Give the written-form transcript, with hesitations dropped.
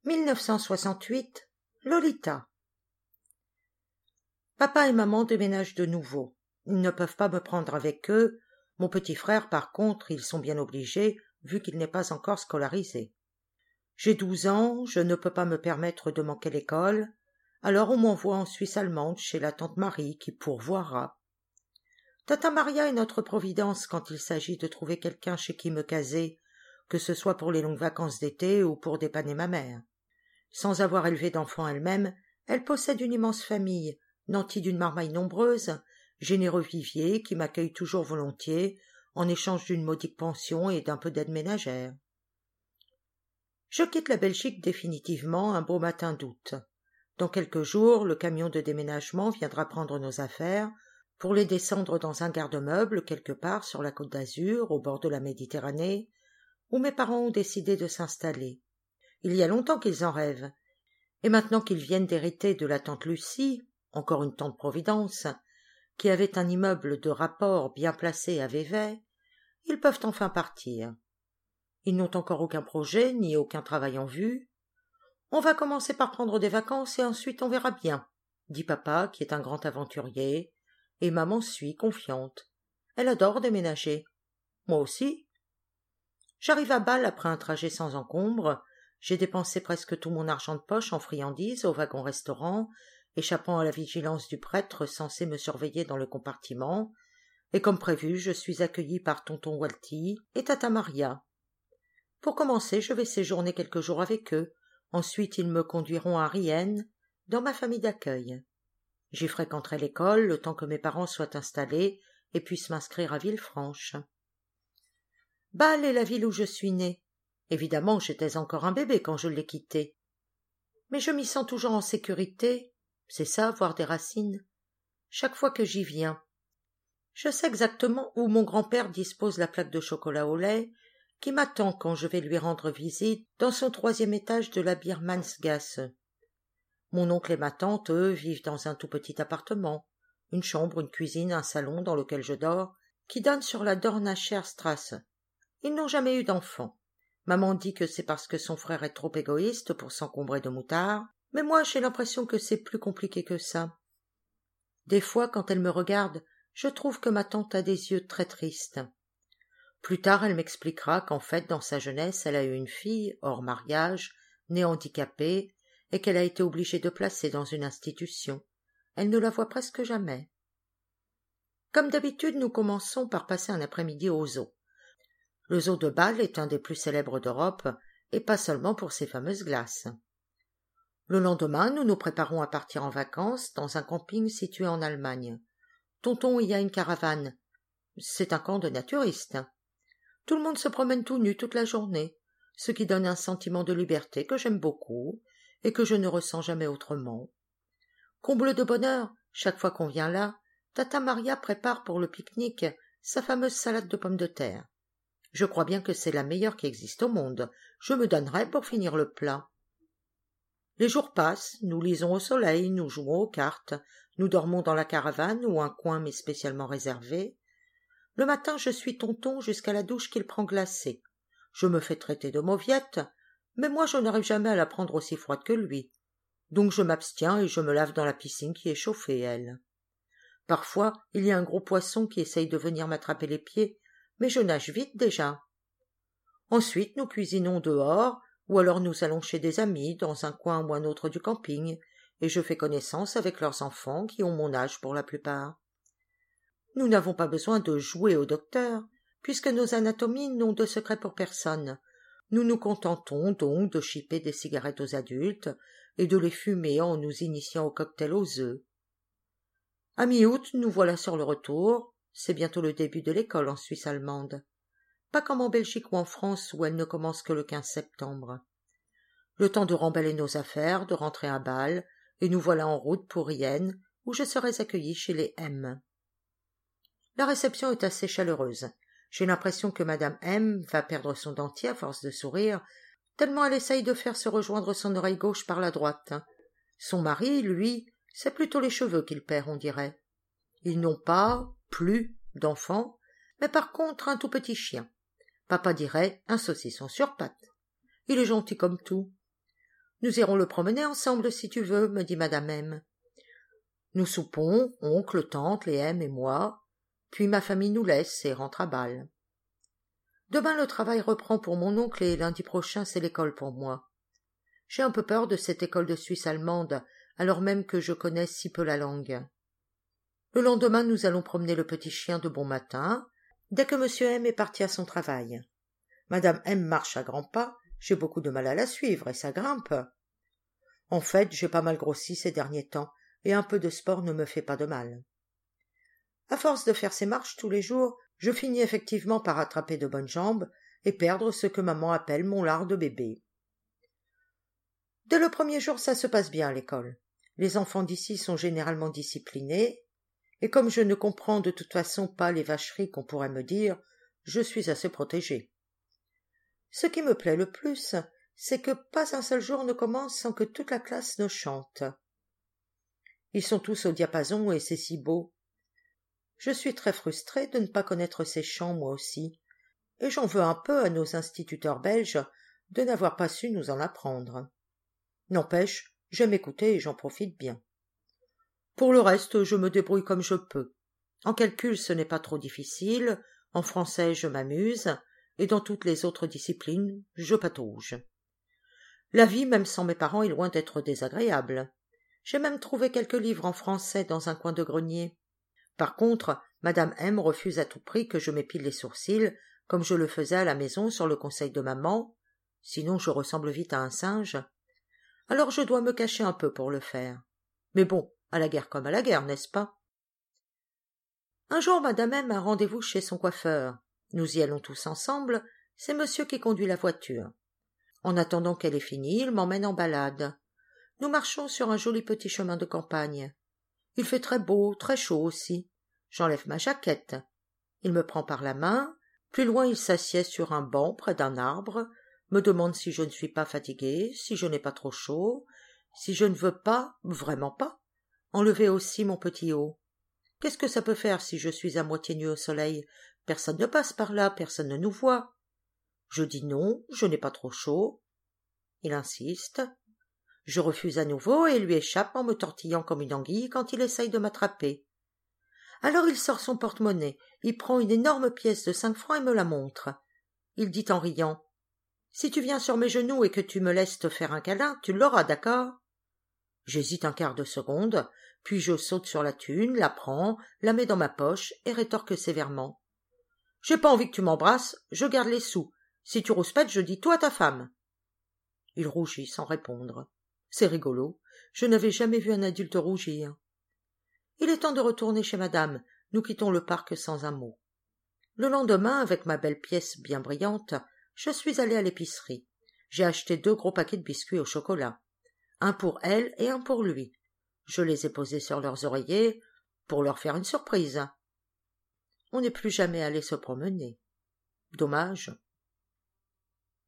1968, Lolita. Papa et maman déménagent de nouveau. Ils ne peuvent pas me prendre avec eux. Mon petit frère, par contre, ils sont bien obligés, vu qu'il n'est pas encore scolarisé. J'ai 12 ans, je ne peux pas me permettre de manquer l'école, alors on m'envoie en Suisse allemande chez la tante Marie qui pourvoira. Tata Maria est notre providence quand il s'agit de trouver quelqu'un chez qui me caser, que ce soit pour les longues vacances d'été ou pour dépanner ma mère. Sans avoir élevé d'enfants elle-même, elle possède une immense famille, nantie d'une marmaille nombreuse, généreux vivier qui m'accueille toujours volontiers, en échange d'une modique pension et d'un peu d'aide ménagère. Je quitte la Belgique définitivement un beau matin d'août. Dans quelques jours, le camion de déménagement viendra prendre nos affaires pour les descendre dans un garde-meubles quelque part sur la côte d'Azur, au bord de la Méditerranée, où mes parents ont décidé de s'installer. Il y a longtemps qu'ils en rêvent, et maintenant qu'ils viennent d'hériter de la tante Lucie, encore une tante Providence, qui avait un immeuble de rapport bien placé à Vevey, ils peuvent enfin partir. Ils n'ont encore aucun projet, ni aucun travail en vue. On va commencer par prendre des vacances et ensuite on verra bien, dit papa, qui est un grand aventurier, et maman suit, confiante. Elle adore déménager. Moi aussi. J'arrive à Bâle après un trajet sans encombre. J'ai dépensé presque tout mon argent de poche en friandises au wagon-restaurant, échappant à la vigilance du prêtre censé me surveiller dans le compartiment, et comme prévu, je suis accueillie par tonton Walty et tata Maria. Pour commencer, je vais séjourner quelques jours avec eux. Ensuite, ils me conduiront à Rienne, dans ma famille d'accueil. J'y fréquenterai l'école le temps que mes parents soient installés et puissent m'inscrire à Villefranche. Bâle est la ville où je suis née. Évidemment, j'étais encore un bébé quand je l'ai quittée. Mais je m'y sens toujours en sécurité. C'est ça, avoir des racines. Chaque fois que j'y viens. Je sais exactement où mon grand-père dispose la plaque de chocolat au lait qui m'attend quand je vais lui rendre visite dans son 3e étage de la Biermannsgasse. Mon oncle et ma tante, eux, vivent dans un tout petit appartement, une chambre, une cuisine, un salon dans lequel je dors, qui donne sur la Dornacher Strasse. Ils n'ont jamais eu d'enfants. Maman dit que c'est parce que son frère est trop égoïste pour s'encombrer de moutards, mais moi j'ai l'impression que c'est plus compliqué que ça. Des fois, quand elle me regarde, je trouve que ma tante a des yeux très tristes. Plus tard, elle m'expliquera qu'en fait, dans sa jeunesse, elle a eu une fille, hors mariage, née handicapée, et qu'elle a été obligée de placer dans une institution. Elle ne la voit presque jamais. Comme d'habitude, nous commençons par passer un après-midi au zoo. Le zoo de Bâle est un des plus célèbres d'Europe, et pas seulement pour ses fameuses glaces. Le lendemain, nous nous préparons à partir en vacances dans un camping situé en Allemagne. Tonton y a une caravane. C'est un camp de naturistes. Tout le monde se promène tout nu toute la journée, ce qui donne un sentiment de liberté que j'aime beaucoup et que je ne ressens jamais autrement. Comble de bonheur, chaque fois qu'on vient là, tata Maria prépare pour le pique-nique sa fameuse salade de pommes de terre. Je crois bien que c'est la meilleure qui existe au monde. Je me donnerais pour finir le plat. Les jours passent, nous lisons au soleil, nous jouons aux cartes, nous dormons dans la caravane ou un coin mais spécialement réservé. Le matin, je suis tonton jusqu'à la douche qu'il prend glacée. Je me fais traiter de mauviette, mais moi je n'arrive jamais à la prendre aussi froide que lui. Donc je m'abstiens et je me lave dans la piscine qui est chauffée, elle. Parfois, il y a un gros poisson qui essaye de venir m'attraper les pieds, mais je nage vite déjà. Ensuite, nous cuisinons dehors, ou alors nous allons chez des amis, dans un coin ou un autre du camping, et je fais connaissance avec leurs enfants qui ont mon âge pour la plupart. Nous n'avons pas besoin de jouer au docteur, puisque nos anatomies n'ont de secret pour personne. Nous nous contentons donc de chipper des cigarettes aux adultes et de les fumer en nous initiant au cocktail aux œufs. À mi-août, nous voilà sur le retour. C'est bientôt le début de l'école en Suisse allemande. Pas comme en Belgique ou en France où elle ne commence que le 15 septembre. Le temps de remballer nos affaires, de rentrer à Bâle, et nous voilà en route pour Rienne, où je serai accueillie chez les M. La réception est assez chaleureuse. J'ai l'impression que Madame M va perdre son dentier à force de sourire, tellement elle essaye de faire se rejoindre son oreille gauche par la droite. Son mari, lui, c'est plutôt les cheveux qu'il perd, on dirait. Ils n'ont pas, plus, d'enfants, mais par contre un tout petit chien. Papa dirait un saucisson sur pattes. Il est gentil comme tout. Nous irons le promener ensemble si tu veux, me dit madame M. Nous soupons, oncle, tante, les M et moi, puis ma famille nous laisse et rentre à Bâle. Demain le travail reprend pour mon oncle et lundi prochain c'est l'école pour moi. J'ai un peu peur de cette école de Suisse allemande, alors même que je connais si peu la langue. Le lendemain nous allons promener le petit chien de bon matin, dès que monsieur M est parti à son travail. Madame M marche à grands pas, j'ai beaucoup de mal à la suivre et ça grimpe. En fait, j'ai pas mal grossi ces derniers temps, et un peu de sport ne me fait pas de mal. À force de faire ces marches tous les jours, je finis effectivement par attraper de bonnes jambes et perdre ce que maman appelle mon lard de bébé. Dès le premier jour, ça se passe bien à l'école. Les enfants d'ici sont généralement disciplinés, et comme je ne comprends de toute façon pas les vacheries qu'on pourrait me dire, je suis assez protégée. Ce qui me plaît le plus, c'est que pas un seul jour ne commence sans que toute la classe ne chante. Ils sont tous au diapason et c'est si beau. Je suis très frustrée de ne pas connaître ces chants moi aussi, et j'en veux un peu à nos instituteurs belges de n'avoir pas su nous en apprendre. N'empêche, j'aime écouter et j'en profite bien. Pour le reste, je me débrouille comme je peux. En calcul, ce n'est pas trop difficile, en français, je m'amuse, et dans toutes les autres disciplines, je patauge. La vie, même sans mes parents, est loin d'être désagréable. J'ai même trouvé quelques livres en français dans un coin de grenier. Par contre, madame M refuse à tout prix que je m'épile les sourcils, comme je le faisais à la maison sur le conseil de maman, sinon je ressemble vite à un singe. Alors je dois me cacher un peu pour le faire. Mais bon, à la guerre comme à la guerre, n'est-ce pas? Un jour, madame M a rendez-vous chez son coiffeur. Nous y allons tous ensemble, c'est monsieur qui conduit la voiture. En attendant qu'elle ait fini, il m'emmène en balade. Nous marchons sur un joli petit chemin de campagne. Il fait très beau, très chaud aussi. J'enlève ma jaquette. Il me prend par la main. Plus loin, il s'assied sur un banc près d'un arbre, me demande si je ne suis pas fatiguée, si je n'ai pas trop chaud, si je ne veux pas, vraiment pas, enlever aussi mon petit haut. Qu'est-ce que ça peut faire si je suis à moitié nue au soleil? Personne ne passe par là, personne ne nous voit. Je dis non, je n'ai pas trop chaud. Il insiste. Je refuse à nouveau et lui échappe en me tortillant comme une anguille quand il essaye de m'attraper. Alors il sort son porte-monnaie, il prend une énorme pièce de 5 francs et me la montre. Il dit en riant: « Si tu viens sur mes genoux et que tu me laisses te faire un câlin, tu l'auras, d'accord ?» J'hésite un quart de seconde, puis je saute sur la thune, la prends, la mets dans ma poche et rétorque sévèrement: « J'ai pas envie que tu m'embrasses, je garde les sous. Si tu rouspètes, je dis tout à ta femme. » Il rougit sans répondre. C'est rigolo, je n'avais jamais vu un adulte rougir. Il est temps de retourner chez madame, nous quittons le parc sans un mot. Le lendemain, avec ma belle pièce bien brillante, je suis allée à l'épicerie. J'ai acheté 2 gros paquets de biscuits au chocolat, un pour elle et un pour lui. Je les ai posés sur leurs oreillers pour leur faire une surprise. On n'est plus jamais allé se promener. Dommage.